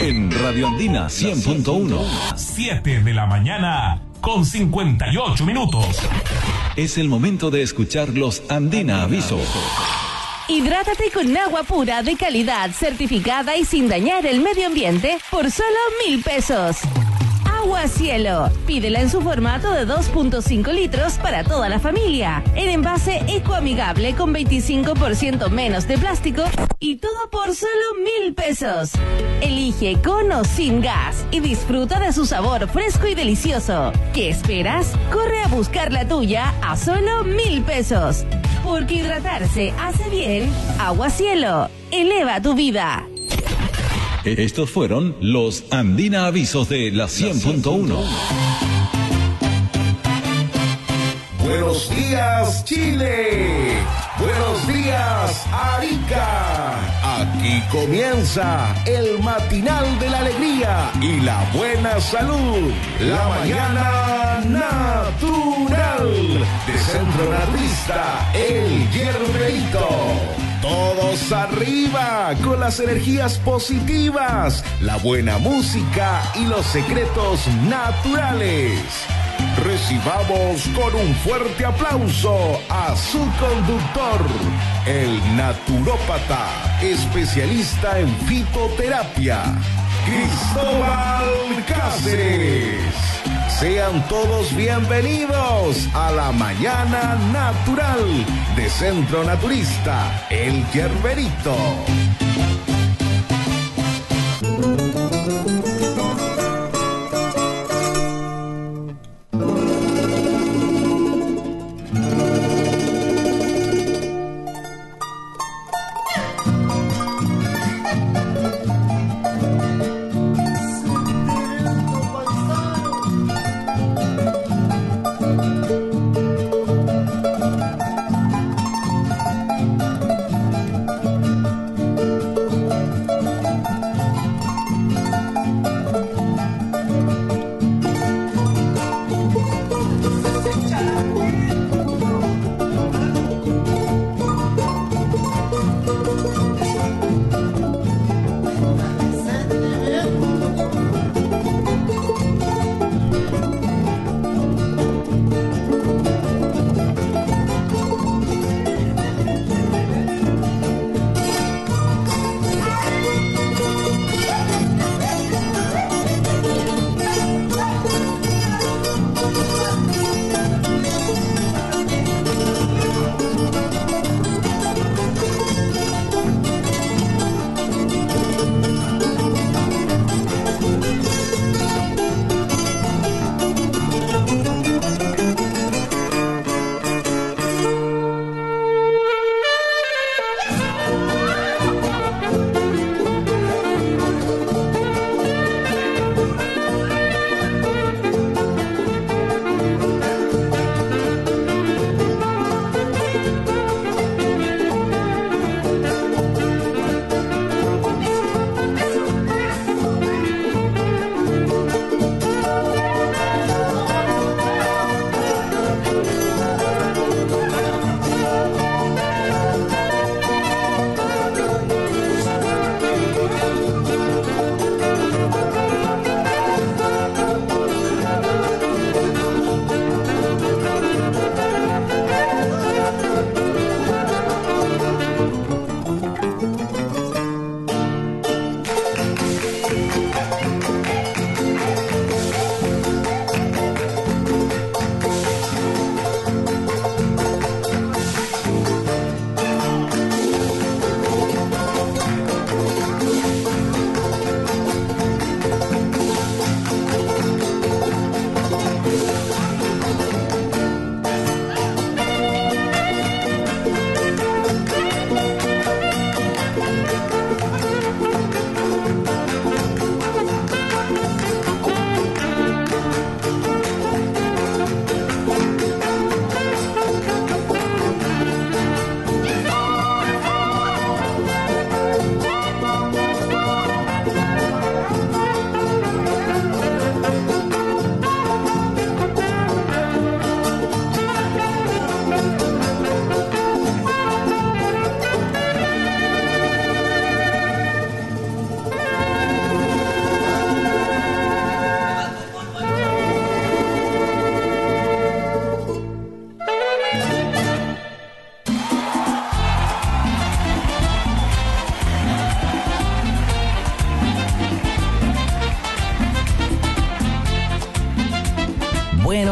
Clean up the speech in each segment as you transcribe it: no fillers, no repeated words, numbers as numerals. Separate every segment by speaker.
Speaker 1: en Radio Andina 100.1.
Speaker 2: 7 de la mañana con 58 minutos.
Speaker 1: Es el momento de escuchar los Andina Avisos.
Speaker 3: Hidrátate con agua pura de calidad, certificada y sin dañar el medio ambiente por solo 1,000 pesos. Agua Cielo. Pídela en su formato de 2.5 litros para toda la familia. En envase ecoamigable con 25% menos de plástico y todo por solo 1,000 pesos. Elige con o sin gas y disfruta de su sabor fresco y delicioso. ¿Qué esperas? Corre a buscar la tuya a solo 1,000 pesos. Porque hidratarse hace bien. Agua Cielo. Eleva tu vida.
Speaker 1: Estos fueron los Andina Avisos de la 100.1.
Speaker 4: Buenos días, Chile. Buenos días, Arica. Aquí comienza el matinal de la alegría y la buena salud. La mañana natural de Centro Naturista El Hierberito. Todos arriba con las energías positivas, la buena música y los secretos naturales. Recibamos con un fuerte aplauso a su conductor, el naturópata, especialista en fitoterapia, Cristóbal Cáceres. Sean todos bienvenidos a la mañana natural de Centro Naturista El Hierberito.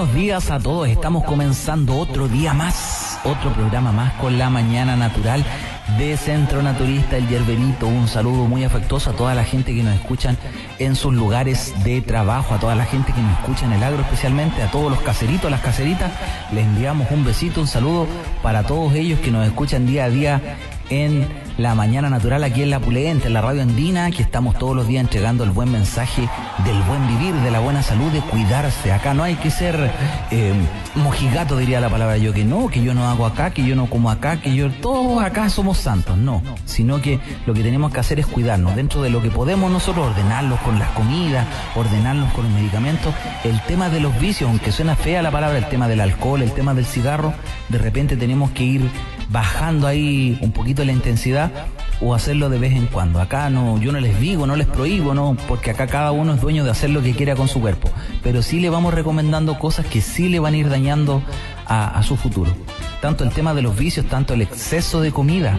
Speaker 5: buenos días a todos. Estamos comenzando otro día más, otro programa más con la Mañana Natural de Centro Naturista El Yerberito. Un saludo muy afectuoso a toda la gente que nos escuchan en sus lugares de trabajo, a toda la gente que nos escucha en el agro, especialmente a todos los caseritos, las caseritas. Les enviamos un besito, un saludo para todos ellos que nos escuchan día a día en la Mañana Natural aquí en La Pulenta, en la radio andina, que estamos todos los días entregando el buen mensaje del buen vivir, de la buena salud, de cuidarse. Acá no hay que ser mojigato, diría la palabra yo, que yo no hago acá, que yo no como acá, que yo, todos acá somos santos, no, sino que lo que tenemos que hacer es cuidarnos dentro de lo que podemos nosotros, ordenarlos con las comidas, ordenarlos con los medicamentos. El tema de los vicios, aunque suena fea la palabra, el tema del alcohol, el tema del cigarro, de repente tenemos que ir bajando ahí un poquito la intensidad o hacerlo de vez en cuando. Acá no, yo no les digo, no les prohíbo, no, porque acá cada uno es dueño de hacer lo que quiera con su cuerpo, pero sí le vamos recomendando cosas que sí le van a ir dañando a su futuro. Tanto el tema de los vicios, tanto el exceso de comida,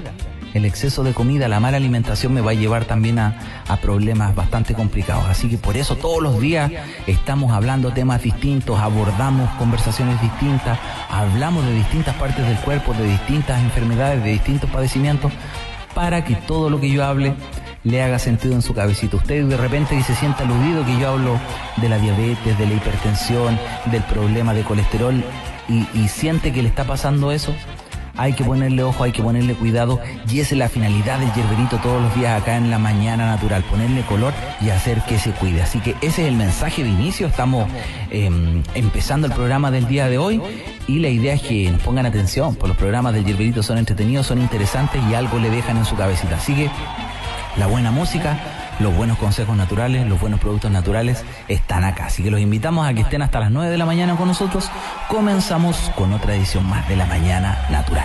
Speaker 5: la mala alimentación me va a llevar también a problemas bastante complicados. Así que por eso todos los días estamos hablando temas distintos, abordamos conversaciones distintas, hablamos de distintas partes del cuerpo, de distintas enfermedades, de distintos padecimientos, para que todo lo que yo hable le haga sentido en su cabecita. Usted de repente se siente aludido que yo hablo de la diabetes, de la hipertensión, del problema de colesterol y siente que le está pasando eso. Hay que ponerle ojo, hay que ponerle cuidado, y esa es la finalidad del Yerberito todos los días acá en la Mañana Natural, ponerle color y hacer que se cuide. Así que ese es el mensaje de inicio. Estamos empezando el programa del día de hoy y la idea es que nos pongan atención, porque los programas del Yerberito son entretenidos, son interesantes y algo le dejan en su cabecita. Así que la buena música, los buenos consejos naturales, los buenos productos naturales están acá. Así que los invitamos a que estén hasta las 9 de la mañana con nosotros. Comenzamos con otra edición más de la Mañana Natural.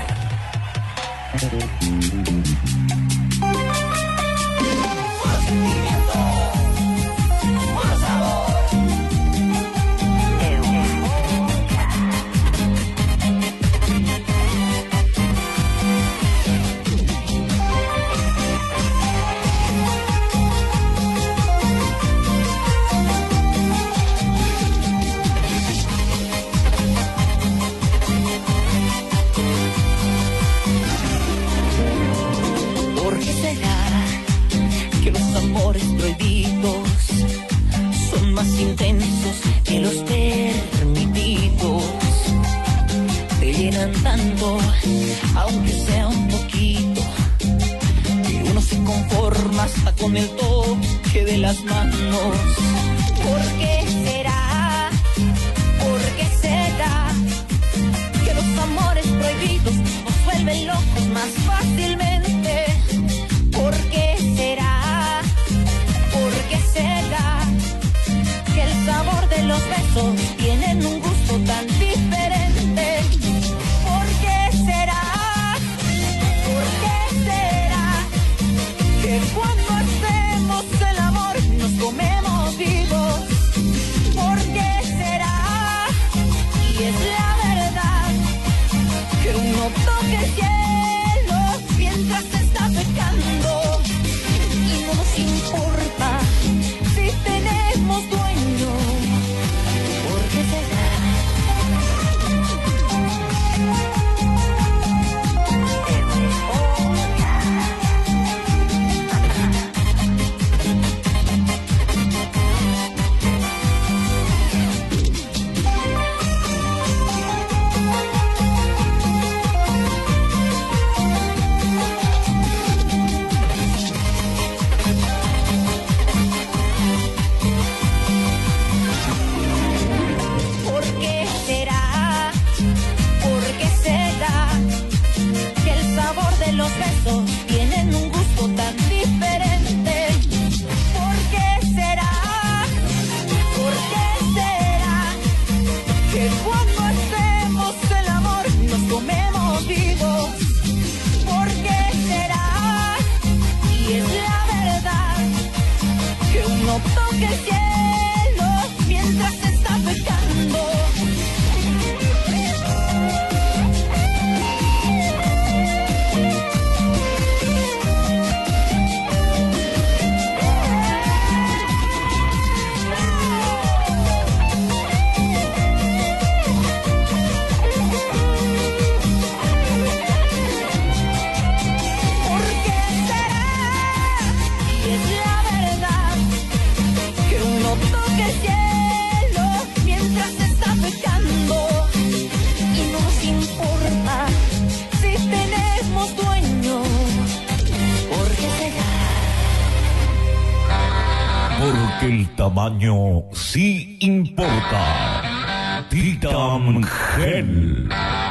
Speaker 6: Intensos que los permitidos te llenan tanto, aunque sea un poquito, que uno se conforma hasta con el toque de las manos. ¿Por qué será? ¿Por qué será que los amores prohibidos nos vuelven locos más fácilmente? ¿Por qué será? ¿Por qué será que el sabor de los besos tienen un gusto tan diferente? ¿Por qué será? ¿Por qué será que cuando hacemos el amor nos comemos vivos? ¿Por qué será? Y es la verdad que uno toca el cielo mientras está pecando y no nos importa si tenemos dueño. ¿Por qué será? Los besos tienen un gusto tan diferente. ¿Por qué será? ¿Por qué será que cuando hacemos el amor nos comemos vivos? ¿Por qué será? Y es la verdad que uno toca el cielo mientras está pecando.
Speaker 2: Porque el tamaño sí importa. Titan Gel.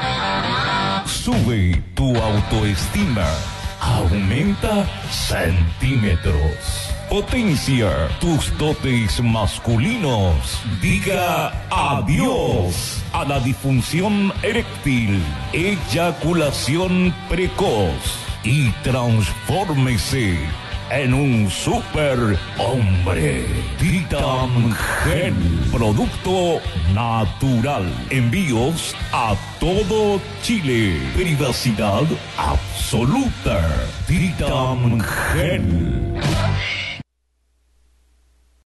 Speaker 2: Sube tu autoestima. Aumenta centímetros. Potencia tus dotes masculinos. Diga adiós a la disfunción eréctil, eyaculación precoz y transfórmese en un super hombre. Titan Gel, producto natural. Envíos a todo Chile. Privacidad absoluta. Titan Gel.